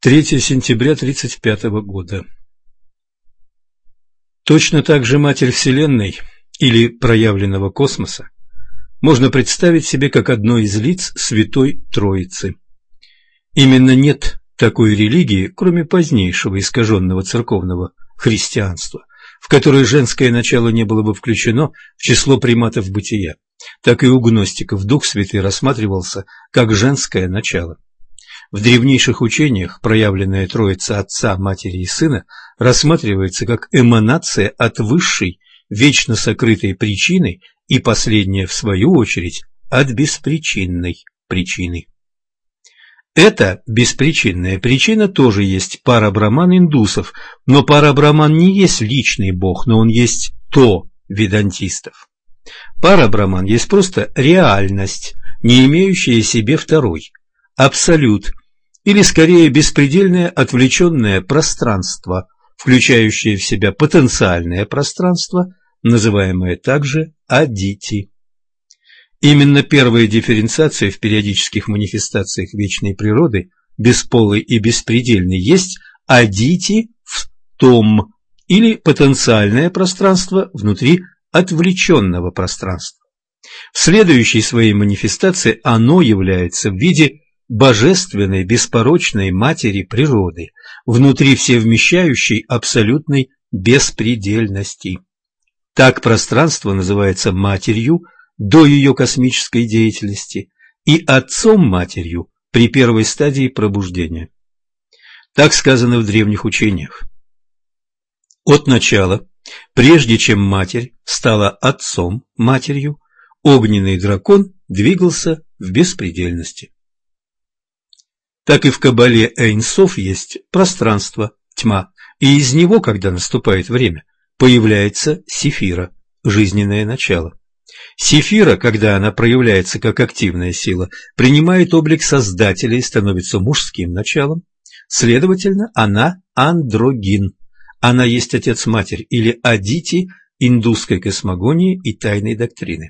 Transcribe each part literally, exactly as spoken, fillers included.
третьего сентября тридцать пятого года. Точно так же Матерь Вселенной или проявленного космоса можно представить себе как одно из лиц Святой Троицы. Именно нет такой религии, кроме позднейшего искаженного церковного христианства, в которое женское начало не было бы включено в число приматов бытия, так и у гностиков Дух Святый рассматривался как женское начало. В древнейших учениях проявленная Троица Отца, Матери и Сына рассматривается как эманация от высшей, вечно сокрытой причины и последняя, в свою очередь, от беспричинной причины. Эта беспричинная причина тоже есть парабраман индусов, но парабраман не есть личный бог, но он есть то ведантистов. Парабраман есть просто реальность, не имеющая себе второй, абсолют, или скорее беспредельное отвлеченное пространство, включающее в себя потенциальное пространство, называемое также адити. Именно первая дифференциация в периодических манифестациях вечной природы, бесполой и беспредельной, есть адити в том, или потенциальное пространство внутри отвлеченного пространства. В следующей своей манифестации оно является в виде божественной беспорочной матери природы, внутри всевмещающей абсолютной беспредельности. Так пространство называется матерью до ее космической деятельности и отцом-матерью при первой стадии пробуждения. Так сказано в древних учениях. От начала, прежде чем матерь стала отцом-матерью, огненный дракон двигался в беспредельности. Так и в Кабале Эйн Соф есть пространство, тьма, и из него, когда наступает время, появляется Сефира, жизненное начало. Сефира, когда она проявляется как активная сила, принимает облик Создателя и становится мужским началом. Следовательно, она андрогин. Она есть отец-матерь или адити индусской космогонии и тайной доктрины.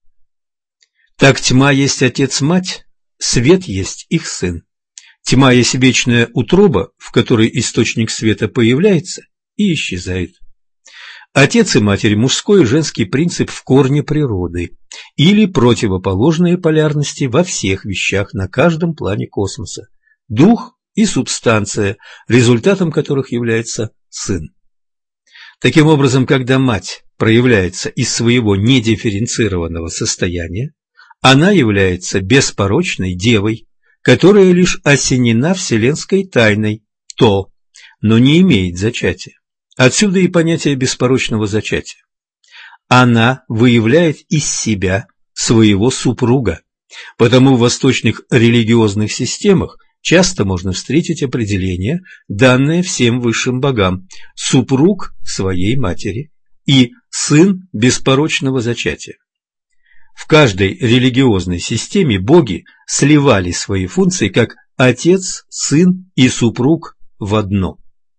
Так тьма есть отец-мать, свет есть их сын. Тьма есть вечная утроба, в которой источник света появляется и исчезает. Отец и матерь – мужской и женский принцип в корне природы или противоположные полярности во всех вещах на каждом плане космоса, дух и субстанция, результатом которых является сын. Таким образом, когда мать проявляется из своего недифференцированного состояния, она является беспорочной девой, которая лишь осенена вселенской тайной, то, но не имеет зачатия. Отсюда и понятие беспорочного зачатия. Она выявляет из себя своего супруга, потому в восточных религиозных системах часто можно встретить определение, данное всем высшим богам: супруг своей матери и сын беспорочного зачатия. В каждой религиозной системе боги сливали свои функции как отец, сын и супруг в одно.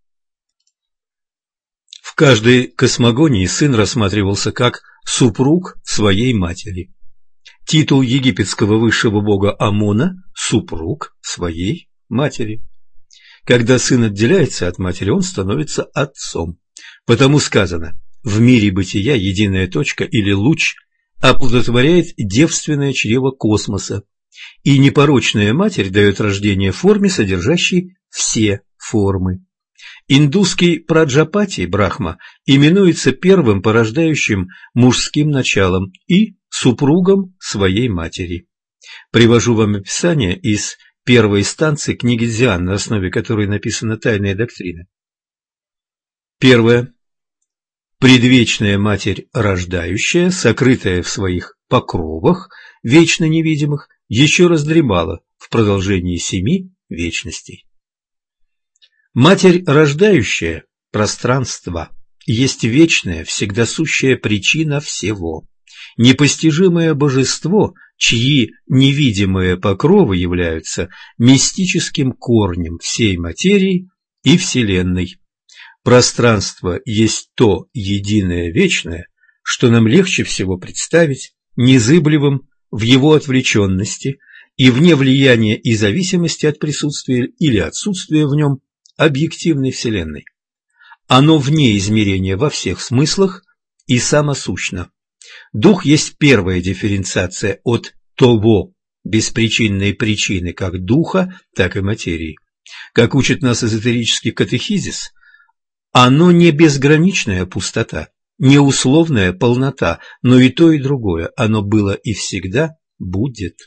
В каждой космогонии сын рассматривался как супруг своей матери. Титул египетского высшего бога Амона – супруг своей матери. Когда сын отделяется от матери, он становится отцом. Потому сказано: в мире бытия единая точка или луч оплодотворяет девственное чрево космоса, и непорочная матерь дает рождение форме, содержащей все формы. Индусский Праджапати Брахма именуется первым порождающим мужским началом и супругом своей матери. Привожу вам описание из первой станции книги Дзян, на основе которой написана тайная доктрина. Первое. Предвечная Матерь рождающая, сокрытая в своих покровах, вечно невидимых, еще раздремала в продолжении семи вечностей. Матерь рождающая, пространство, есть вечная, всегда сущая причина всего, непостижимое божество, чьи невидимые покровы являются мистическим корнем всей материи и Вселенной. Пространство есть то единое вечное, что нам легче всего представить незыблемым в его отвлеченности и вне влияния и зависимости от присутствия или отсутствия в нем объективной Вселенной. Оно вне измерения во всех смыслах и самосущно. Дух есть первая дифференциация от того беспричинной причины как духа, так и материи. Как учит нас эзотерический катехизис, оно не безграничная пустота, не условная полнота, но и то, и другое. Оно было и всегда будет.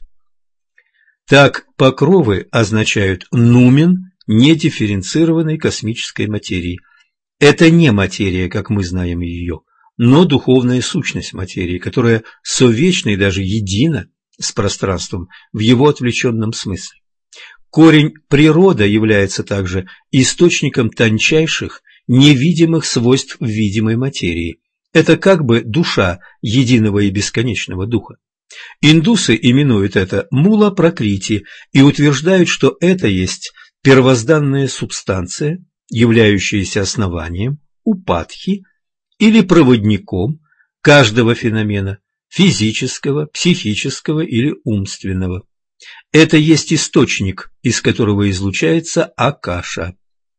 Так покровы означают нумен недифференцированной космической материи. Это не материя, как мы знаем ее, но духовная сущность материи, которая совечна и даже едина с пространством в его отвлеченном смысле. Корень природа является также источником тончайших, невидимых свойств видимой материи. Это как бы душа единого и бесконечного духа. Индусы именуют это мула-пракрити и утверждают, что это есть первозданная субстанция, являющаяся основанием, упадхи или проводником каждого феномена, физического, психического или умственного. Это есть источник, из которого излучается акаша.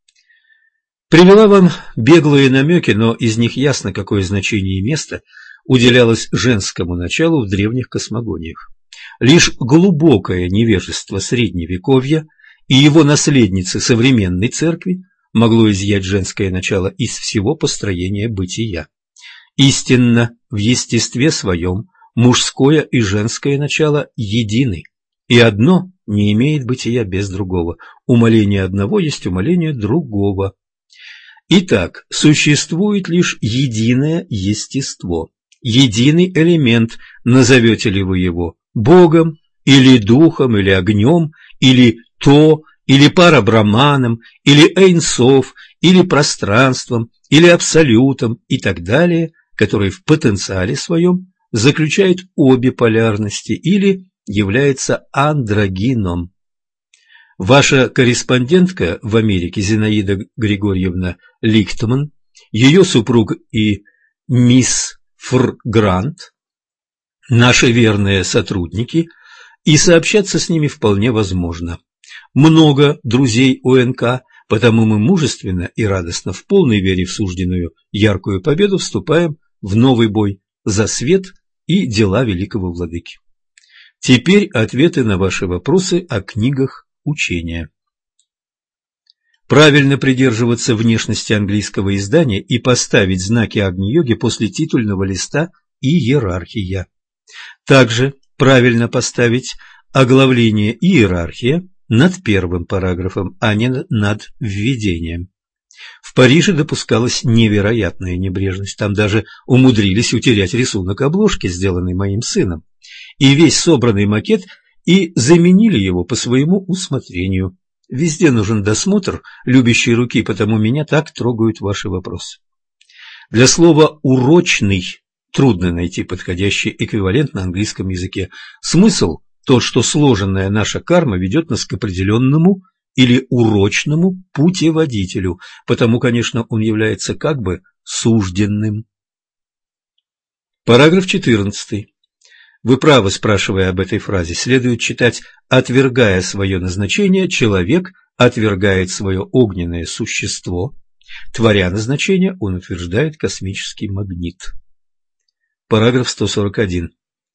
Привела вам беглые намеки, но из них ясно, какое значение и место уделялось женскому началу в древних космогониях. Лишь глубокое невежество Средневековья и его наследницы современной церкви могло изъять женское начало из всего построения бытия. Истинно, в естестве своем мужское и женское начало едины, и одно не имеет бытия без другого. Умаление одного есть умаление другого. Итак, существует лишь единое естество, единый элемент, назовете ли вы его Богом, или Духом, или Огнем, или То, или Парабраманом, или Эйн-Соф, или пространством, или Абсолютом и так далее, который в потенциале своем заключает обе полярности или является андрогином. Ваша корреспондентка в Америке Зинаида Григорьевна Лихтман, ее супруг и мисс Фр Грант, наши верные сотрудники, и сообщаться с ними вполне возможно. Много друзей ОНК, потому мы мужественно и радостно в полной вере в сужденную яркую победу вступаем в новый бой за свет и дела великого владыки. Теперь ответы на ваши вопросы о книгах учения. Правильно придерживаться внешности английского издания и поставить знаки Агни-йоги после титульного листа и иерархия. Также правильно поставить оглавление «Иерархия» над первым параграфом, а не над введением. В Париже допускалась невероятная небрежность, там даже умудрились утерять рисунок обложки, сделанный моим сыном, и весь собранный макет, и заменили его по своему усмотрению. Везде нужен досмотр любящей руки, потому меня так трогают ваши вопросы. Для слова «урочный» трудно найти подходящий эквивалент на английском языке. Смысл тот, что сложенная наша карма ведет нас к определенному или урочному путеводителю, потому, конечно, он является как бы сужденным. Параграф четырнадцатый. Вы правы, спрашивая об этой фразе, следует читать: «Отвергая свое назначение, человек отвергает свое огненное существо, творя назначение, он утверждает космический магнит». Параграф сто сорок один.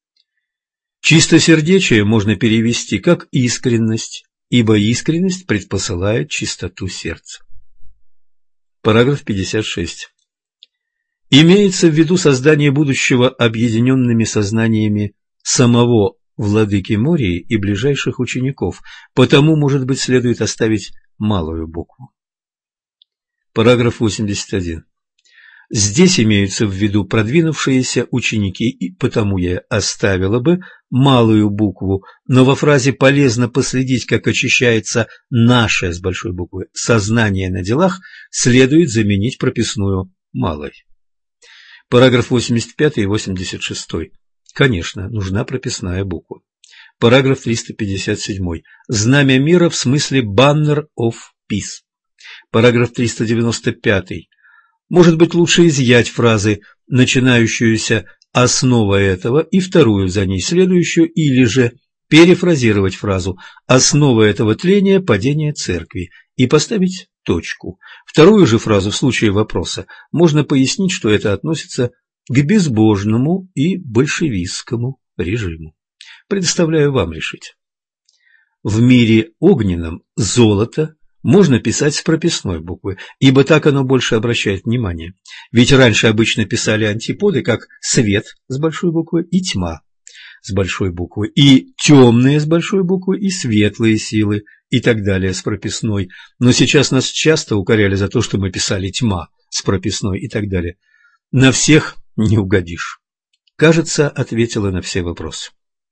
Чистосердечие можно перевести как искренность, ибо искренность предпосылает чистоту сердца. Параграф пятьдесят шесть. Имеется в виду создание будущего объединенными сознаниями самого владыки Мории и ближайших учеников, потому, может быть, следует оставить малую букву. Параграф восемьдесят один. Здесь имеются в виду продвинувшиеся ученики, и потому я оставила бы малую букву, но во фразе полезно последить, как очищается наше с большой буквы сознание на делах, следует заменить прописную малой. Параграф восемьдесят пятый и восемьдесят шестой. Конечно, нужна прописная буква. Параграф триста пятьдесят семь. Знамя мира в смысле banner of peace. Параграф триста девяносто пятый. Может быть, лучше изъять фразы, начинающуюся «основа этого» и вторую за ней следующую, или же перефразировать фразу «основа этого тления – падение церкви» и поставить точку. Вторую же фразу в случае вопроса можно пояснить, что это относится к безбожному и большевистскому режиму. Предоставляю вам решить. В мире огненном золото можно писать с прописной буквы, ибо так оно больше обращает внимание. Ведь раньше обычно писали антиподы, как свет с большой буквы и тьма с большой буквы, и темные с большой буквы, и светлые силы, и так далее с прописной. Но сейчас нас часто укоряли за то, что мы писали тьма с прописной и так далее. На всех не угодишь. Кажется, ответила на все вопросы.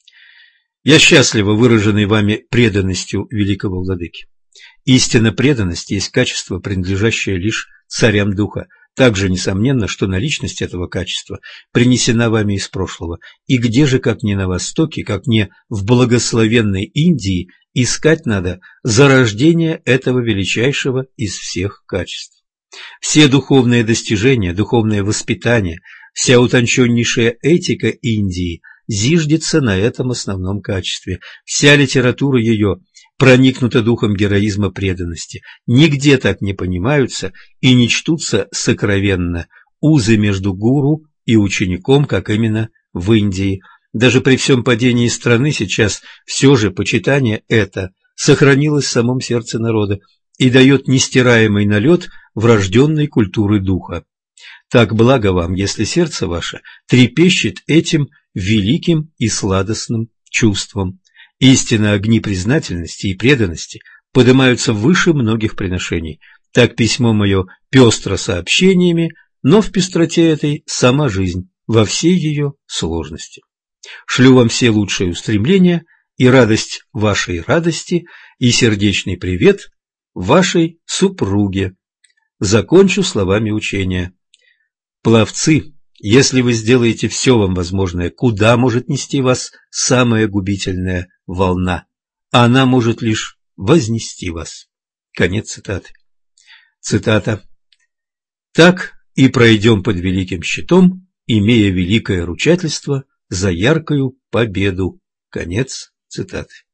Я счастлива выраженной вами преданностью великого владыки. Истинно преданность есть качество, принадлежащее лишь царям духа. Также несомненно, что наличность этого качества принесена вами из прошлого. И где же, как не на Востоке, как не в благословенной Индии, искать надо зарождение этого величайшего из всех качеств. Все духовные достижения, духовное воспитание, вся утонченнейшая этика Индии зиждется на этом основном качестве. Вся литература ее проникнута духом героизма преданности. Нигде так не понимаются и не чтутся сокровенно узы между гуру и учеником, как именно в Индии. Даже при всем падении страны сейчас все же почитание это сохранилось в самом сердце народа и дает нестираемый налет врожденной культуры духа. Так благо вам, если сердце ваше трепещет этим великим и сладостным чувством. Истинно огни признательности и преданности поднимаются выше многих приношений. Так письмо мое пестро сообщениями, но в пестроте этой сама жизнь во всей ее сложности. Шлю вам все лучшие устремления и радость вашей радости и сердечный привет вашей супруге. Закончу словами учения. Пловцы, если вы сделаете все вам возможное, куда может нести вас самая губительная волна? Она может лишь вознести вас. Конец цитаты. Цитата. Так и пройдем под великим щитом, имея великое ручательство за яркую победу. Конец цитаты.